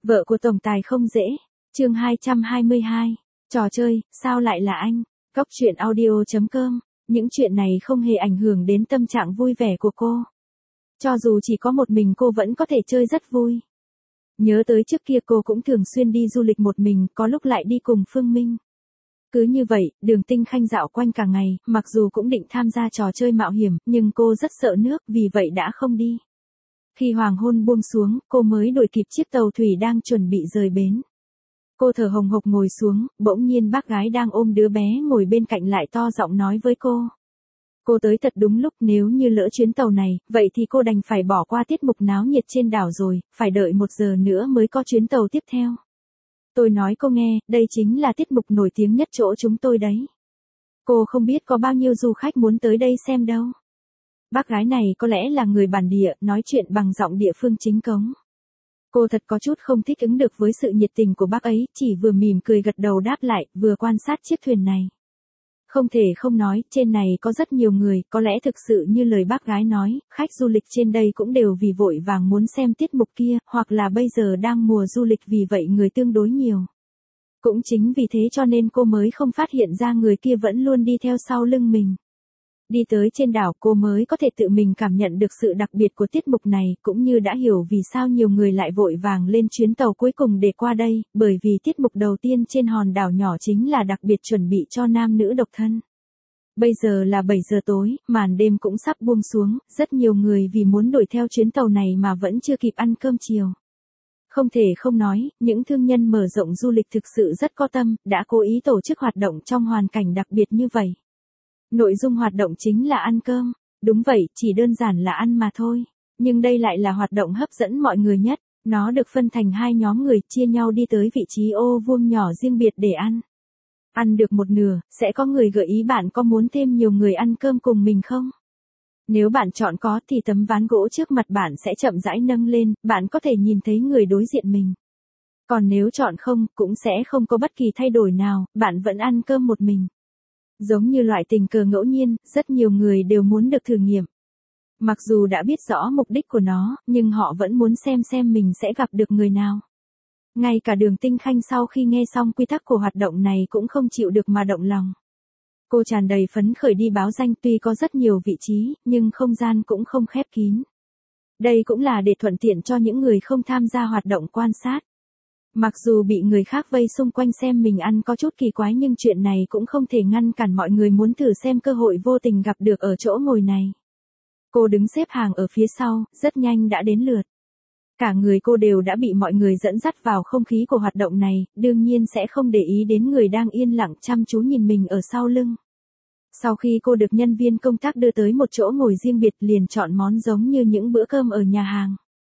Vợ của tổng tài không dễ. Chương 222. Trò chơi, sao lại là anh? Góc truyện audio.com. Những chuyện này không hề ảnh hưởng đến tâm trạng vui vẻ của cô. Cho dù chỉ có một mình cô vẫn có thể chơi rất vui. Nhớ tới trước kia cô cũng thường xuyên đi du lịch một mình, có lúc lại đi cùng Phương Minh. Cứ như vậy, Đường Tinh Khanh dạo quanh cả ngày, mặc dù cũng định tham gia trò chơi mạo hiểm, nhưng cô rất sợ nước, vì vậy đã không đi. Khi hoàng hôn buông xuống, cô mới đuổi kịp chiếc tàu thủy đang chuẩn bị rời bến. Cô thở hồng hộc ngồi xuống, bỗng nhiên bác gái đang ôm đứa bé ngồi bên cạnh lại to giọng nói với cô. Cô tới thật đúng lúc, nếu như lỡ chuyến tàu này, vậy thì cô đành phải bỏ qua tiết mục náo nhiệt trên đảo rồi, phải đợi 1 giờ nữa mới có chuyến tàu tiếp theo. Tôi nói cô nghe, đây chính là tiết mục nổi tiếng nhất chỗ chúng tôi đấy. Cô không biết có bao nhiêu du khách muốn tới đây xem đâu. Bác gái này có lẽ là người bản địa, nói chuyện bằng giọng địa phương chính cống. Cô thật có chút không thích ứng được với sự nhiệt tình của bác ấy, chỉ vừa mỉm cười gật đầu đáp lại, vừa quan sát chiếc thuyền này. Không thể không nói, trên này có rất nhiều người, có lẽ thực sự như lời bác gái nói, khách du lịch trên đây cũng đều vì vội vàng muốn xem tiết mục kia, hoặc là bây giờ đang mùa du lịch vì vậy người tương đối nhiều. Cũng chính vì thế cho nên cô mới không phát hiện ra người kia vẫn luôn đi theo sau lưng mình. Đi tới trên đảo cô mới có thể tự mình cảm nhận được sự đặc biệt của tiết mục này, cũng như đã hiểu vì sao nhiều người lại vội vàng lên chuyến tàu cuối cùng để qua đây, bởi vì tiết mục đầu tiên trên hòn đảo nhỏ chính là đặc biệt chuẩn bị cho nam nữ độc thân. Bây giờ là 7 giờ tối, màn đêm cũng sắp buông xuống, rất nhiều người vì muốn đuổi theo chuyến tàu này mà vẫn chưa kịp ăn cơm chiều. Không thể không nói, những thương nhân mở rộng du lịch thực sự rất có tâm, đã cố ý tổ chức hoạt động trong hoàn cảnh đặc biệt như vậy. Nội dung hoạt động chính là ăn cơm. Đúng vậy, chỉ đơn giản là ăn mà thôi. Nhưng đây lại là hoạt động hấp dẫn mọi người nhất. Nó được phân thành 2 nhóm người, chia nhau đi tới vị trí ô vuông nhỏ riêng biệt để ăn. Ăn được một nửa, sẽ có người gợi ý bạn có muốn thêm nhiều người ăn cơm cùng mình không? Nếu bạn chọn có thì tấm ván gỗ trước mặt bạn sẽ chậm rãi nâng lên, bạn có thể nhìn thấy người đối diện mình. Còn nếu chọn không, cũng sẽ không có bất kỳ thay đổi nào, bạn vẫn ăn cơm một mình. Giống như loại tình cờ ngẫu nhiên, rất nhiều người đều muốn được thử nghiệm. Mặc dù đã biết rõ mục đích của nó, nhưng họ vẫn muốn xem mình sẽ gặp được người nào. Ngay cả Đường Tinh Khanh sau khi nghe xong quy tắc của hoạt động này cũng không chịu được mà động lòng. Cô tràn đầy phấn khởi đi báo danh, tuy có rất nhiều vị trí, nhưng không gian cũng không khép kín. Đây cũng là để thuận tiện cho những người không tham gia hoạt động quan sát. Mặc dù bị người khác vây xung quanh xem mình ăn có chút kỳ quái, nhưng chuyện này cũng không thể ngăn cản mọi người muốn thử xem cơ hội vô tình gặp được ở chỗ ngồi này. Cô đứng xếp hàng ở phía sau, rất nhanh đã đến lượt. Cả người cô đều đã bị mọi người dẫn dắt vào không khí của hoạt động này, đương nhiên sẽ không để ý đến người đang yên lặng chăm chú nhìn mình ở sau lưng. Sau khi cô được nhân viên công tác đưa tới một chỗ ngồi riêng biệt, liền chọn món giống như những bữa cơm ở nhà hàng.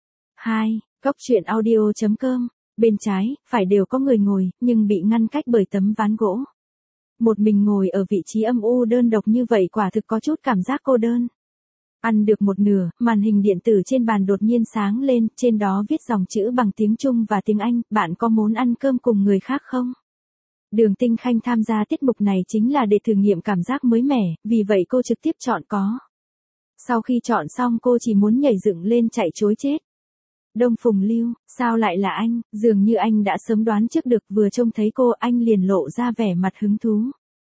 2. Góc truyện audio.com. Bên trái, phải đều có người ngồi, nhưng bị ngăn cách bởi tấm ván gỗ. Một mình ngồi ở vị trí âm u đơn độc như vậy quả thực có chút cảm giác cô đơn. Ăn được một nửa, màn hình điện tử trên bàn đột nhiên sáng lên, trên đó viết dòng chữ bằng tiếng Trung và tiếng Anh, bạn có muốn ăn cơm cùng người khác không? Đường Tinh Khanh tham gia tiết mục này chính là để thử nghiệm cảm giác mới mẻ, vì vậy cô trực tiếp chọn có. Sau khi chọn xong cô chỉ muốn nhảy dựng lên chạy trối chết. Đông Phùng Lưu, sao lại là anh? Dường như anh đã sớm đoán trước được, vừa trông thấy cô anh liền lộ ra vẻ mặt hứng thú.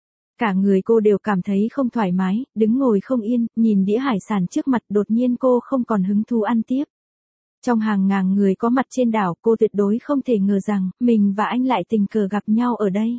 Cả người cô đều cảm thấy không thoải mái, đứng ngồi không yên, nhìn đĩa hải sản trước mặt, đột nhiên cô không còn hứng thú ăn tiếp. Trong hàng ngàn người có mặt trên đảo, cô tuyệt đối không thể ngờ rằng, mình và anh lại tình cờ gặp nhau ở đây.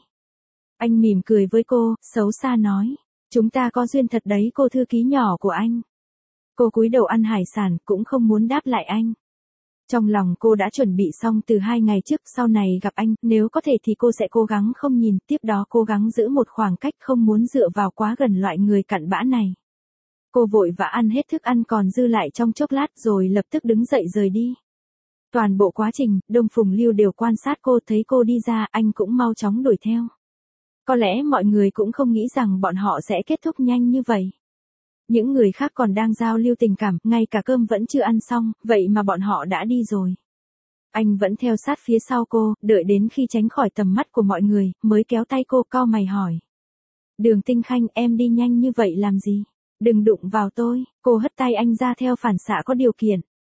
Anh mỉm cười với cô, xấu xa nói, chúng ta có duyên thật đấy cô thư ký nhỏ của anh. Cô cúi đầu ăn hải sản, cũng không muốn đáp lại anh. Trong lòng cô đã chuẩn bị xong từ 2 ngày trước, sau này gặp anh, nếu có thể thì cô sẽ cố gắng không nhìn, tiếp đó cố gắng giữ một khoảng cách, không muốn dựa vào quá gần loại người cặn bã này. Cô vội vã ăn hết thức ăn còn dư lại trong chốc lát rồi lập tức đứng dậy rời đi. Toàn bộ quá trình, Đông Phùng Lưu đều quan sát cô, thấy cô đi ra, anh cũng mau chóng đuổi theo. Có lẽ mọi người cũng không nghĩ rằng bọn họ sẽ kết thúc nhanh như vậy. Những người khác còn đang giao lưu tình cảm, ngay cả cơm vẫn chưa ăn xong, vậy mà bọn họ đã đi rồi. Anh vẫn theo sát phía sau cô, đợi đến khi tránh khỏi tầm mắt của mọi người, mới kéo tay cô, cau mày hỏi. Đường Tinh Khanh, em đi nhanh như vậy làm gì? Đừng đụng vào tôi. Cô hất tay anh ra theo phản xạ có điều kiện.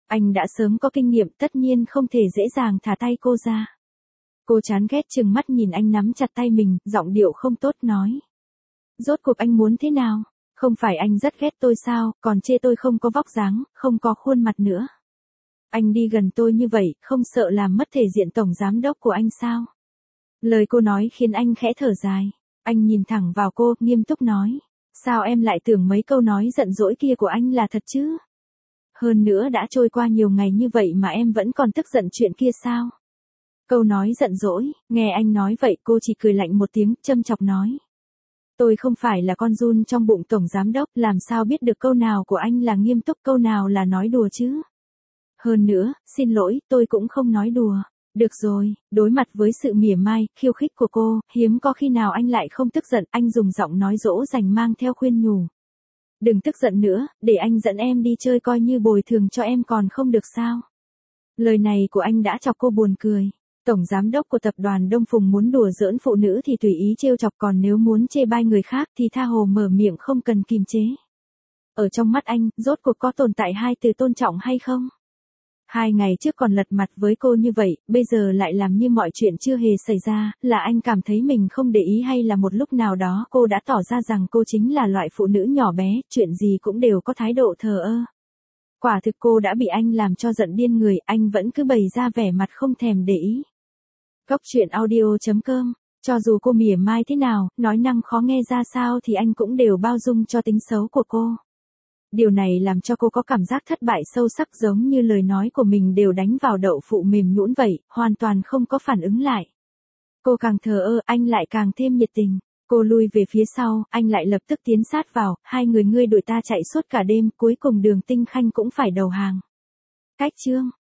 Anh đã sớm có kinh nghiệm, tất nhiên không thể dễ dàng thả tay cô ra. Cô chán ghét trừng mắt nhìn anh nắm chặt tay mình, giọng điệu không tốt nói. Rốt cuộc anh muốn thế nào? Không phải anh rất ghét tôi sao, còn chê tôi không có vóc dáng, không có khuôn mặt nữa. Anh đi gần tôi như vậy, không sợ làm mất thể diện tổng giám đốc của anh sao? Lời cô nói khiến anh khẽ thở dài. Anh nhìn thẳng vào cô, nghiêm túc nói. Sao em lại tưởng mấy câu nói giận dỗi kia của anh là thật chứ? Hơn nữa đã trôi qua nhiều ngày như vậy mà em vẫn còn tức giận chuyện kia sao? Câu nói giận dỗi, nghe anh nói vậy cô chỉ cười lạnh một tiếng, châm chọc nói. Tôi không phải là con giun trong bụng tổng giám đốc, làm sao biết được câu nào của anh là nghiêm túc, câu nào là nói đùa chứ? Hơn nữa, xin lỗi, tôi cũng không nói đùa. Được rồi, đối mặt với sự mỉa mai, khiêu khích của cô, hiếm có khi nào anh lại không tức giận, anh dùng giọng nói dỗ dành mang theo khuyên nhủ. Đừng tức giận nữa, để anh dẫn em đi chơi coi như bồi thường cho em còn không được sao? Lời này của anh đã chọc cô buồn cười. Tổng giám đốc của tập đoàn Đông Phùng muốn đùa giỡn phụ nữ thì tùy ý trêu chọc, còn nếu muốn chê bai người khác thì tha hồ mở miệng không cần kìm chế. Ở trong mắt anh, rốt cuộc có tồn tại hai từ tôn trọng hay không? 2 ngày trước còn lật mặt với cô như vậy, bây giờ lại làm như mọi chuyện chưa hề xảy ra, là anh cảm thấy mình không để ý hay là một lúc nào đó cô đã tỏ ra rằng cô chính là loại phụ nữ nhỏ bé, chuyện gì cũng đều có thái độ thờ ơ. Quả thực cô đã bị anh làm cho giận điên người, anh vẫn cứ bày ra vẻ mặt không thèm để ý. Góc truyện audio.com, cho dù cô mỉa mai thế nào, nói năng khó nghe ra sao thì anh cũng đều bao dung cho tính xấu của cô. Điều này làm cho cô có cảm giác thất bại sâu sắc, giống như lời nói của mình đều đánh vào đậu phụ mềm nhũn vậy, hoàn toàn không có phản ứng lại. Cô càng thờ ơ, anh lại càng thêm nhiệt tình. Cô lui về phía sau, anh lại lập tức tiến sát vào, hai người ngươi đuổi ta chạy suốt cả đêm, cuối cùng Đường Tinh Khanh cũng phải đầu hàng. Cách chương